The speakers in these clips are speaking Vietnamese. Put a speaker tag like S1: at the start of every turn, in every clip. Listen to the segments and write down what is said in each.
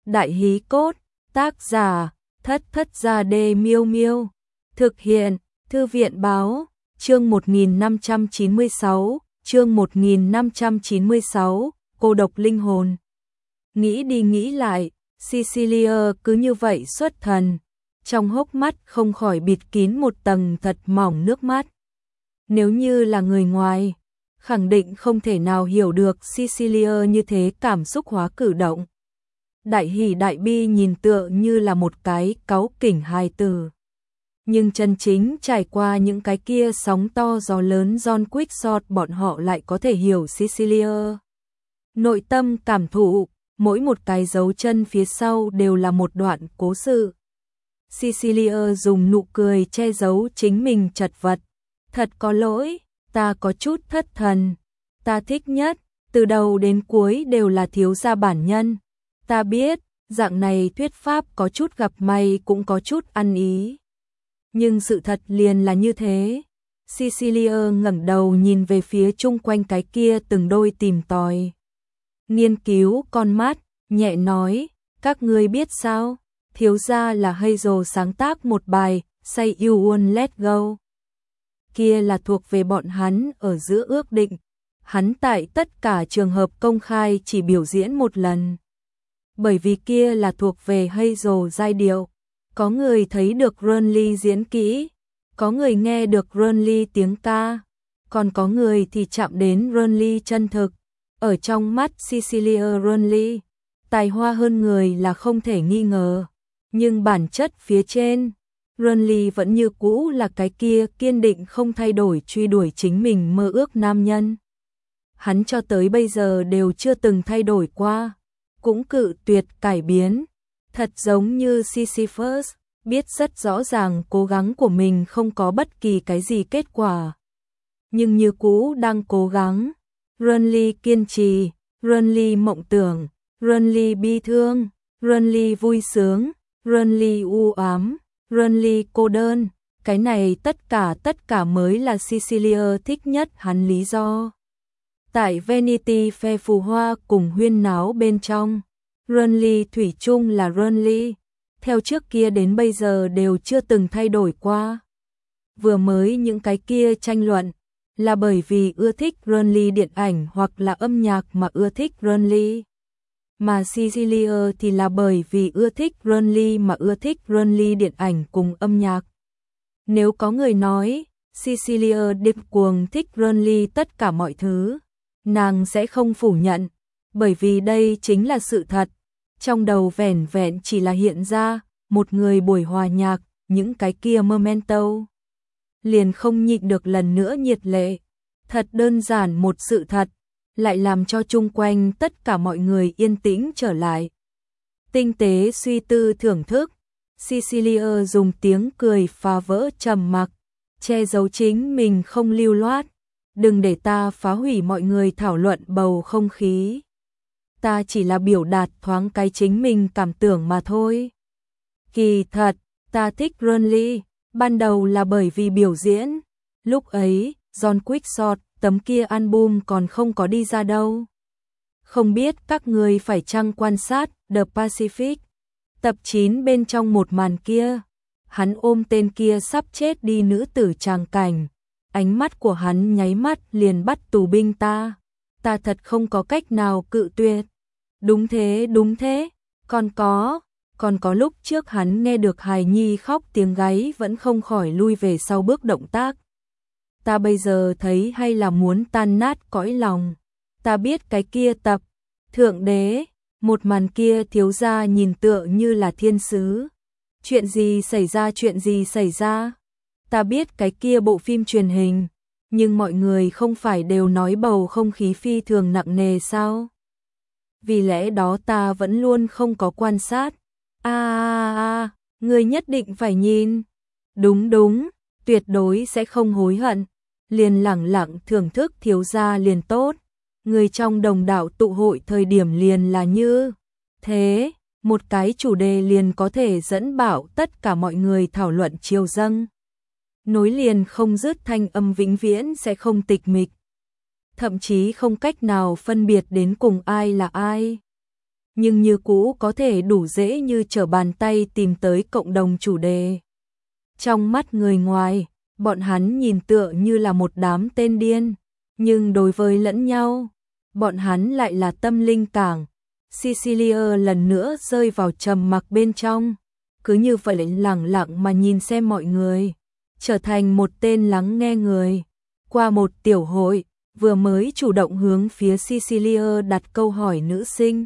S1: Đại hí cốt, tác giả, Thất Thất Gia Đê Miêu Miêu. Thực hiện, Thư viện báo, chương 1596, cô độc linh hồn. Nghĩ đi nghĩ lại, Cecilia cứ như vậy xuất thần, trong hốc mắt không khỏi bịt kín một tầng thật mỏng nước mắt. Nếu như là người ngoài, khẳng định không thể nào hiểu được Cecilia như thế cảm xúc hóa cử động. Đại hỉ đại bi nhìn tựa như là một cái cáu kỉnh hài tử. Nhưng chân chính trải qua những cái kia sóng to gió lớn John Quickshot bọn họ lại có thể hiểu Cecilia. Nội tâm cảm thụ, mỗi một cái dấu chân phía sau đều là một đoạn cố sự. Cecilia dùng nụ cười che giấu chính mình chật vật. Thật có lỗi, ta có chút thất thần. Ta thích nhất, từ đầu đến cuối đều là thiếu gia bản nhân. Ta biết, dạng này thuyết pháp có chút gặp may cũng có chút ăn ý. Nhưng sự thật liền là như thế. Cecilia ngẩng đầu nhìn về phía chung quanh cái kia từng đôi tìm tòi. Nghiên cứu con mắt, nhẹ nói, các ngươi biết sao? Thiếu gia là Hazel sáng tác một bài, Say You Won't Let Go. Kia là thuộc về bọn hắn ở giữa ước định. Hắn tại tất cả trường hợp công khai chỉ biểu diễn một lần. Bởi vì kia là thuộc về Hazel giai điệu. Có người thấy được Ronly diễn kỹ, có người nghe được Ronly tiếng ca, còn có người thì chạm đến Ronly chân thực. Ở trong mắt Cecilia Ronly, tài hoa hơn người là không thể nghi ngờ. Nhưng bản chất phía trên, Ronly vẫn như cũ là cái kia kiên định không thay đổi truy đuổi chính mình mơ ước nam nhân. Hắn cho tới bây giờ đều chưa từng thay đổi qua, cũng cự tuyệt cải biến. Thật giống như Sisyphus, biết rất rõ ràng cố gắng của mình không có bất kỳ cái gì kết quả. Nhưng như cũ đang cố gắng. Ronly kiên trì, Ronly mộng tưởng, Ronly bi thương, Ronly vui sướng, Ronly u ám, Ronly cô đơn. Cái này tất cả mới là Cecilia thích nhất hắn lý do. Tại Vanity Fair phù hoa cùng huyên náo bên trong, Ronly thủy chung là Ronly, theo trước kia đến bây giờ đều chưa từng thay đổi qua. Vừa mới những cái kia tranh luận là bởi vì ưa thích Ronly điện ảnh hoặc là âm nhạc mà ưa thích Ronly. Mà Cecilia thì là bởi vì ưa thích Ronly mà ưa thích Ronly điện ảnh cùng âm nhạc. Nếu có người nói Cecilia điên cuồng thích Ronly tất cả mọi thứ, nàng sẽ không phủ nhận, bởi vì đây chính là sự thật. Trong đầu vẻn vẹn chỉ là hiện ra một người buổi hòa nhạc, những cái kia memento. Liền không nhịn được lần nữa nhiệt lệ. Thật đơn giản một sự thật, lại làm cho chung quanh tất cả mọi người yên tĩnh trở lại. Tinh tế suy tư thưởng thức, Cecilia dùng tiếng cười phá vỡ trầm mặc, che giấu chính mình không lưu loát. Đừng để ta phá hủy mọi người thảo luận bầu không khí. Ta chỉ là biểu đạt thoáng cái chính mình cảm tưởng mà thôi. Kỳ thật, ta thích Ronly, ban đầu là bởi vì biểu diễn. Lúc ấy, John Quickshot, tấm kia album còn không có đi ra đâu. Không biết các người phải chăng quan sát The Pacific, tập 9 bên trong một màn kia. Hắn ôm tên kia sắp chết đi nữ tử tràng cảnh. Ánh mắt của hắn nháy mắt liền bắt tù binh ta. Ta thật không có cách nào cự tuyệt. Đúng thế, còn có lúc trước hắn nghe được hài nhi khóc tiếng gáy vẫn không khỏi lui về sau bước động tác. Ta bây giờ thấy hay là muốn tan nát cõi lòng. Ta biết cái kia tập Thượng Đế, một màn kia thiếu gia nhìn tựa như là thiên sứ. Chuyện gì xảy ra? Ta biết cái kia bộ phim truyền hình, nhưng mọi người không phải đều nói bầu không khí phi thường nặng nề sao? Vì lẽ đó ta vẫn luôn không có quan sát. Người nhất định phải nhìn. Đúng, tuyệt đối sẽ không hối hận. Liền lẳng lặng thưởng thức thiếu gia liền tốt. Người trong đồng đạo tụ hội thời điểm liền là như thế, một cái chủ đề liền có thể dẫn bảo tất cả mọi người thảo luận chiều dâng. Nối liền không dứt thanh âm vĩnh viễn sẽ không tịch mịch. Thậm chí không cách nào phân biệt đến cùng ai là ai. nhưng như cũ có thể đủ dễ như trở bàn tay tìm tới cộng đồng chủ đề. Trong mắt người ngoài, bọn hắn nhìn tựa như là một đám tên điên, nhưng đối với lẫn nhau, bọn hắn lại là tâm linh cảng. Cecilia lần nữa rơi vào trầm mặc bên trong, cứ như vậy lặng lặng mà nhìn xem mọi người, trở thành một tên lắng nghe người. Qua một tiểu hội, vừa mới chủ động hướng phía Cecilia đặt câu hỏi nữ sinh,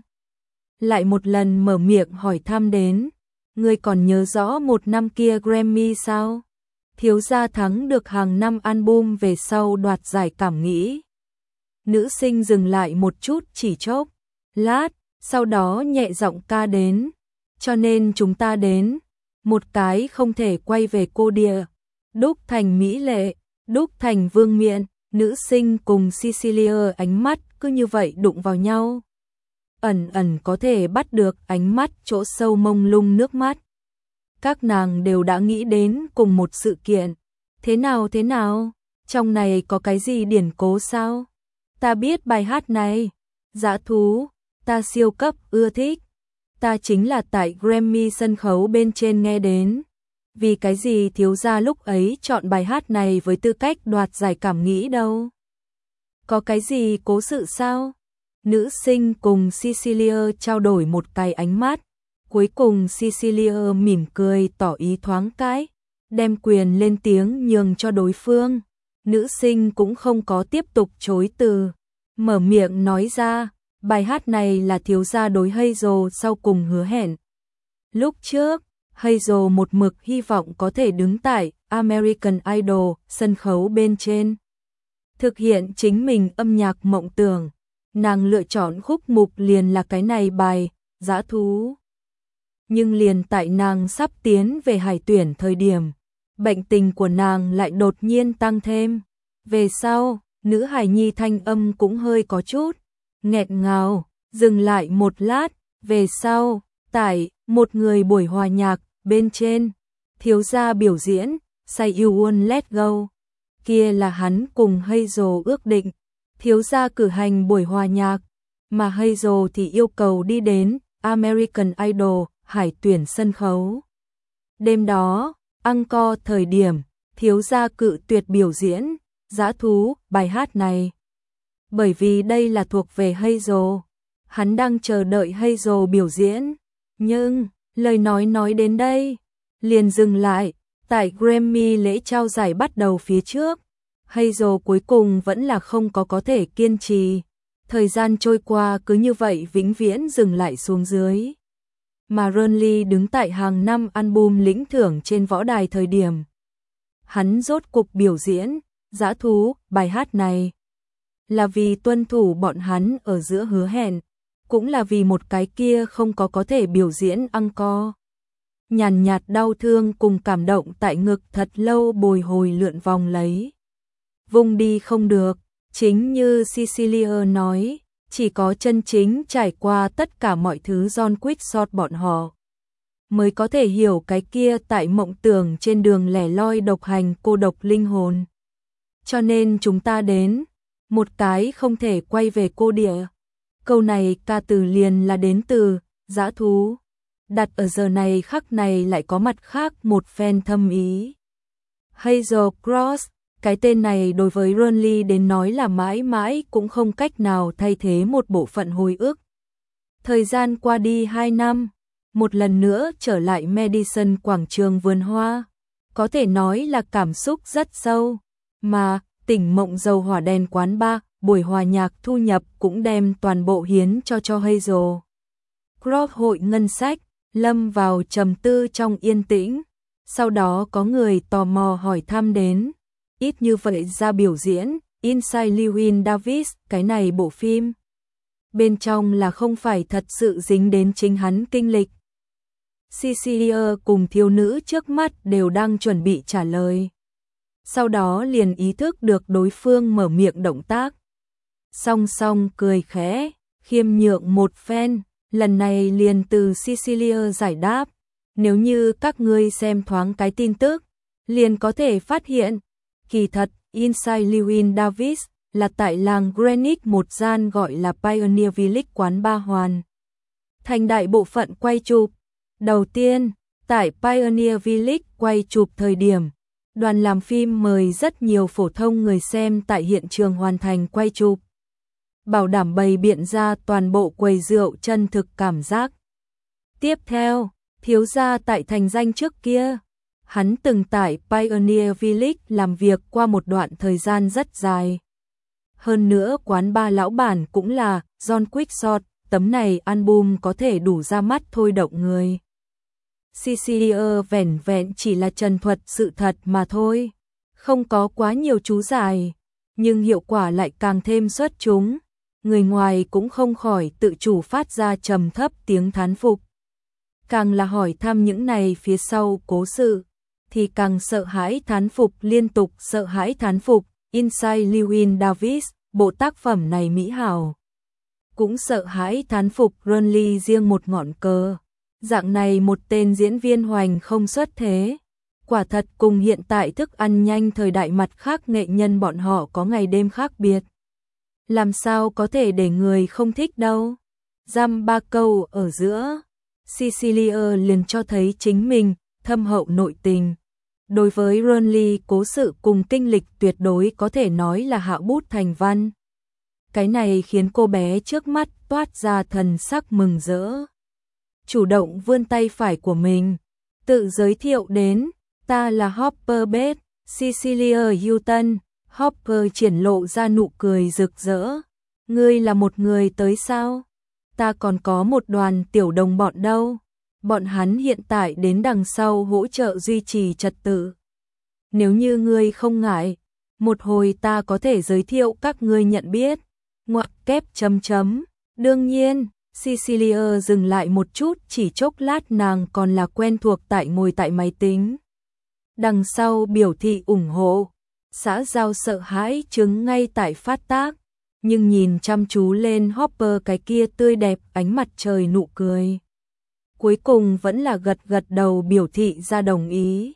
S1: lại một lần mở miệng hỏi thăm đến, ngươi còn nhớ rõ một năm kia Grammy sao? Thiếu gia thắng được hàng năm album về sau đoạt giải cảm nghĩ. Nữ sinh dừng lại một chút chỉ chốc lát, sau đó nhẹ giọng ca đến, cho nên chúng ta đến, một cái không thể quay về cô địa, đúc thành mỹ lệ, đúc thành vương miện. Nữ sinh cùng Cecilia ánh mắt cứ như vậy đụng vào nhau, ẩn ẩn có thể bắt được ánh mắt chỗ sâu mông lung nước mắt. Các nàng đều đã nghĩ đến cùng một sự kiện. Thế nào? Trong này có cái gì điển cố sao? Ta biết bài hát này. Dã thú, ta siêu cấp ưa thích. Ta chính là tại Grammy sân khấu bên trên nghe đến. Vì cái gì thiếu gia lúc ấy chọn bài hát này với tư cách đoạt giải cảm nghĩ đâu? Có cái gì cố sự sao? Nữ sinh cùng Cecilia trao đổi một cái ánh mắt. Cuối cùng Cecilia mỉm cười tỏ ý thoáng cái, đem quyền lên tiếng nhường cho đối phương. Nữ sinh cũng không có tiếp tục chối từ, mở miệng nói ra, bài hát này là thiếu gia đối Hazel sau cùng hứa hẹn. Lúc trước, Hazel một mực hy vọng có thể đứng tại American Idol sân khấu bên trên, thực hiện chính mình âm nhạc mộng tưởng. Nàng lựa chọn khúc mục liền là cái này bài, Dã thú. Nhưng liền tại nàng sắp tiến về hải tuyển thời điểm, bệnh tình của nàng lại đột nhiên tăng thêm. Về sau, nữ hài nhi thanh âm cũng hơi có chút nghẹn ngào, dừng lại một lát. Về sau, tại một người buổi hòa nhạc bên trên, thiếu gia biểu diễn Say You Won't Let Go. Kia là hắn cùng Hazel ước định, thiếu gia cử hành buổi hòa nhạc, mà Hazel thì yêu cầu đi đến American Idol hải tuyển sân khấu. Đêm đó, encore thời điểm, thiếu gia cự tuyệt biểu diễn Dã thú bài hát này. Bởi vì đây là thuộc về Hazel, hắn đang chờ đợi Hazel biểu diễn. Nhưng, lời nói đến đây, liền dừng lại. Tại Grammy lễ trao giải bắt đầu phía trước, Hazel cuối cùng vẫn là không có thể kiên trì. Thời gian trôi qua cứ như vậy vĩnh viễn dừng lại xuống dưới. Mà Ronly đứng tại hàng năm album lĩnh thưởng trên võ đài thời điểm, hắn rốt cục biểu diễn Dã thú bài hát này, là vì tuân thủ bọn hắn ở giữa hứa hẹn, cũng là vì một cái kia không có thể biểu diễn encore. Nhàn nhạt đau thương cùng cảm động tại ngực thật lâu bồi hồi lượn vòng lấy. Vùng đi không được, chính như Cecilia nói, chỉ có chân chính trải qua tất cả mọi thứ John Quixote bọn họ mới có thể hiểu cái kia tại mộng tưởng trên đường lẻ loi độc hành cô độc linh hồn. Cho nên chúng ta đến, một cái không thể quay về cô địa. Câu này ca từ liền là đến từ Dã thú. Đặt ở giờ này khắc này lại có mặt khác một phen thâm ý. Hazel Cross, cái tên này đối với Ronly đến nói là mãi mãi cũng không cách nào thay thế một bộ phận hồi ức. Thời gian qua đi 2 năm, một lần nữa trở lại Madison quảng trường vườn hoa, có thể nói là cảm xúc rất sâu, mà tỉnh mộng dầu hỏa đèn quán bar, buổi hòa nhạc thu nhập cũng đem toàn bộ hiến cho Hazel Cross hội ngân sách. Lâm vào trầm tư trong yên tĩnh, sau đó có người tò mò hỏi thăm đến, ít như vậy ra biểu diễn Inside Llewyn Davis, cái này bộ phim bên trong là không phải thật sự dính đến chính hắn kinh lịch. Cecilia cùng thiếu nữ trước mắt đều đang chuẩn bị trả lời, sau đó liền ý thức được đối phương mở miệng động tác, song song cười khẽ, khiêm nhượng một phen. Lần này liền từ Cecilia giải đáp, nếu như các ngươi xem thoáng cái tin tức, liền có thể phát hiện, kỳ thật, Inside Llewyn Davis là tại làng Greenwich một gian gọi là Pioneer Village quán bar hoàn thành đại bộ phận quay chụp. Đầu tiên, tại Pioneer Village quay chụp thời điểm, đoàn làm phim mời rất nhiều phổ thông người xem tại hiện trường hoàn thành quay chụp, bảo đảm bày biện ra toàn bộ quầy rượu chân thực cảm giác. Tiếp theo, thiếu gia tại thành danh trước kia, hắn từng tại Pioneer Village làm việc qua một đoạn thời gian rất dài. Hơn nữa quán bar lão bản cũng là John Quickshot, tấm này album có thể đủ ra mắt thôi động người. Cecilia vẻn vẹn chỉ là trần thuật sự thật mà thôi, không có quá nhiều chú giải, nhưng hiệu quả lại càng thêm xuất chúng. Người ngoài cũng không khỏi tự chủ phát ra trầm thấp tiếng thán phục. Càng là hỏi thăm những này phía sau cố sự, thì càng sợ hãi thán phục, liên tục sợ hãi thán phục. Inside Llewyn Davis, bộ tác phẩm này mỹ hảo. Cũng sợ hãi thán phục Ronly riêng một ngọn cờ. Dạng này một tên diễn viên hoành không xuất thế. Quả thật cùng hiện tại thức ăn nhanh thời đại mặt khác nghệ nhân bọn họ có ngày đêm khác biệt. Làm sao có thể để người không thích đâu. Dăm ba câu ở giữa, Cecilia liền cho thấy chính mình thâm hậu nội tình. Đối với Ronly, cố sự cùng kinh lịch tuyệt đối có thể nói là hạ bút thành văn. Cái này khiến cô bé trước mắt toát ra thần sắc mừng rỡ. Chủ động vươn tay phải của mình, tự giới thiệu đến, ta là Hopper Bates, Cecilia Houghton. Hopper triển lộ ra nụ cười rực rỡ. Ngươi là một người tới sao? Ta còn có một đoàn tiểu đồng bọn đâu. Bọn hắn hiện tại đến đằng sau hỗ trợ duy trì trật tự. Nếu như ngươi không ngại, một hồi ta có thể giới thiệu các ngươi nhận biết. Ngoặc kép chấm chấm. Đương nhiên, Cecilia dừng lại một chút, chỉ chốc lát nàng còn là quen thuộc tại ngồi tại máy tính. Đằng sau biểu thị ủng hộ. Xã giao sợ hãi chứng ngay tại phát tác, nhưng nhìn chăm chú lên Hopper cái kia tươi đẹp ánh mặt trời nụ cười. Cuối cùng vẫn là gật gật đầu biểu thị ra đồng ý.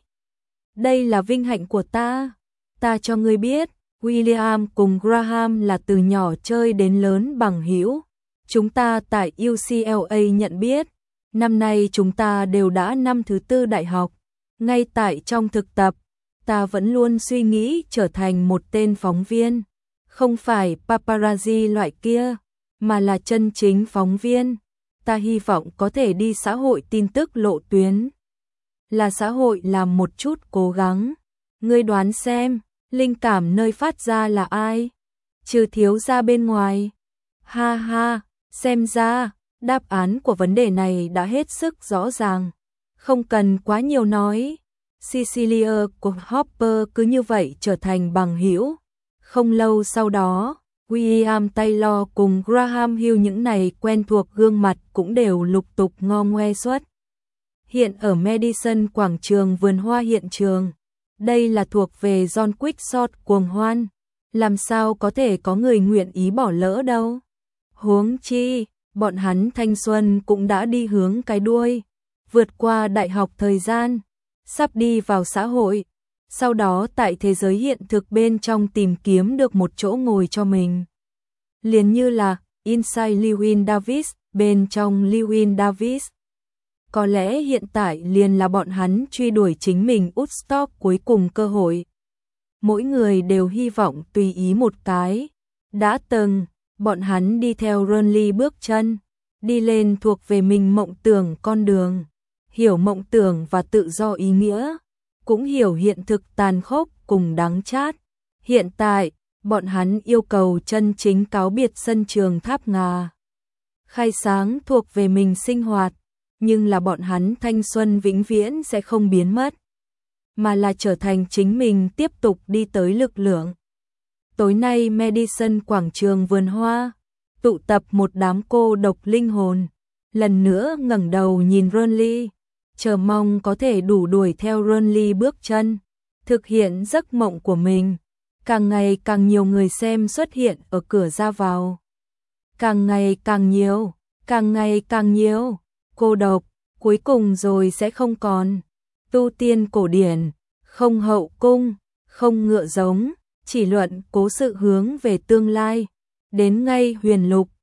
S1: Đây là vinh hạnh của ta. Ta cho ngươi biết, William cùng Graham là từ nhỏ chơi đến lớn bằng hữu. Chúng ta tại UCLA nhận biết. Năm nay chúng ta đều đã năm thứ 4 đại học. Ngay tại trong thực tập, ta vẫn luôn suy nghĩ trở thành một tên phóng viên. Không phải paparazzi loại kia, mà là chân chính phóng viên. Ta hy vọng có thể đi xã hội tin tức lộ tuyến. Là xã hội làm một chút cố gắng. Ngươi đoán xem, linh cảm nơi phát ra là ai? Trừ thiếu gia bên ngoài. Ha ha, xem ra, đáp án của vấn đề này đã hết sức rõ ràng. Không cần quá nhiều nói. Cecilia của Hopper cứ như vậy trở thành bằng hữu. Không lâu sau đó, William Taylor cùng Graham Hill những này quen thuộc gương mặt cũng đều lục tục ngo ngoe xuất hiện ở Madison quảng trường vườn hoa hiện trường. Đây là thuộc về John Quickshot cuồng hoan. Làm sao có thể có người nguyện ý bỏ lỡ đâu. Huống chi, bọn hắn thanh xuân cũng đã đi hướng cái đuôi. Vượt qua đại học thời gian, sắp đi vào xã hội. Sau đó tại thế giới hiện thực bên trong tìm kiếm được một chỗ ngồi cho mình. Liền như là Inside Llewyn Davis, bên trong Llewyn Davis. Có lẽ hiện tại liền là bọn hắn truy đuổi chính mình Woodstock cuối cùng cơ hội. Mỗi người đều hy vọng tùy ý một cái. Đã từng, bọn hắn đi theo Ronly bước chân, đi lên thuộc về mình mộng tưởng con đường. Hiểu mộng tưởng và tự do ý nghĩa, cũng hiểu hiện thực tàn khốc cùng đắng chát. Hiện tại, bọn hắn yêu cầu chân chính cáo biệt sân trường Tháp Ngà. Khai sáng thuộc về mình sinh hoạt, nhưng là bọn hắn thanh xuân vĩnh viễn sẽ không biến mất, mà là trở thành chính mình tiếp tục đi tới lực lượng. Tối nay Madison quảng trường vườn hoa, tụ tập một đám cô độc linh hồn, lần nữa ngẩng đầu nhìn Ronly, chờ mong có thể đủ đuổi theo Ronly bước chân, thực hiện giấc mộng của mình. Càng ngày càng nhiều người xem xuất hiện ở cửa ra vào. Càng ngày càng nhiều, càng ngày càng nhiều. Cô độc, cuối cùng rồi sẽ không còn. Tu tiên cổ điển, không hậu cung, không ngựa giống, chỉ luận cố sự hướng về tương lai. Đến ngay huyền lục,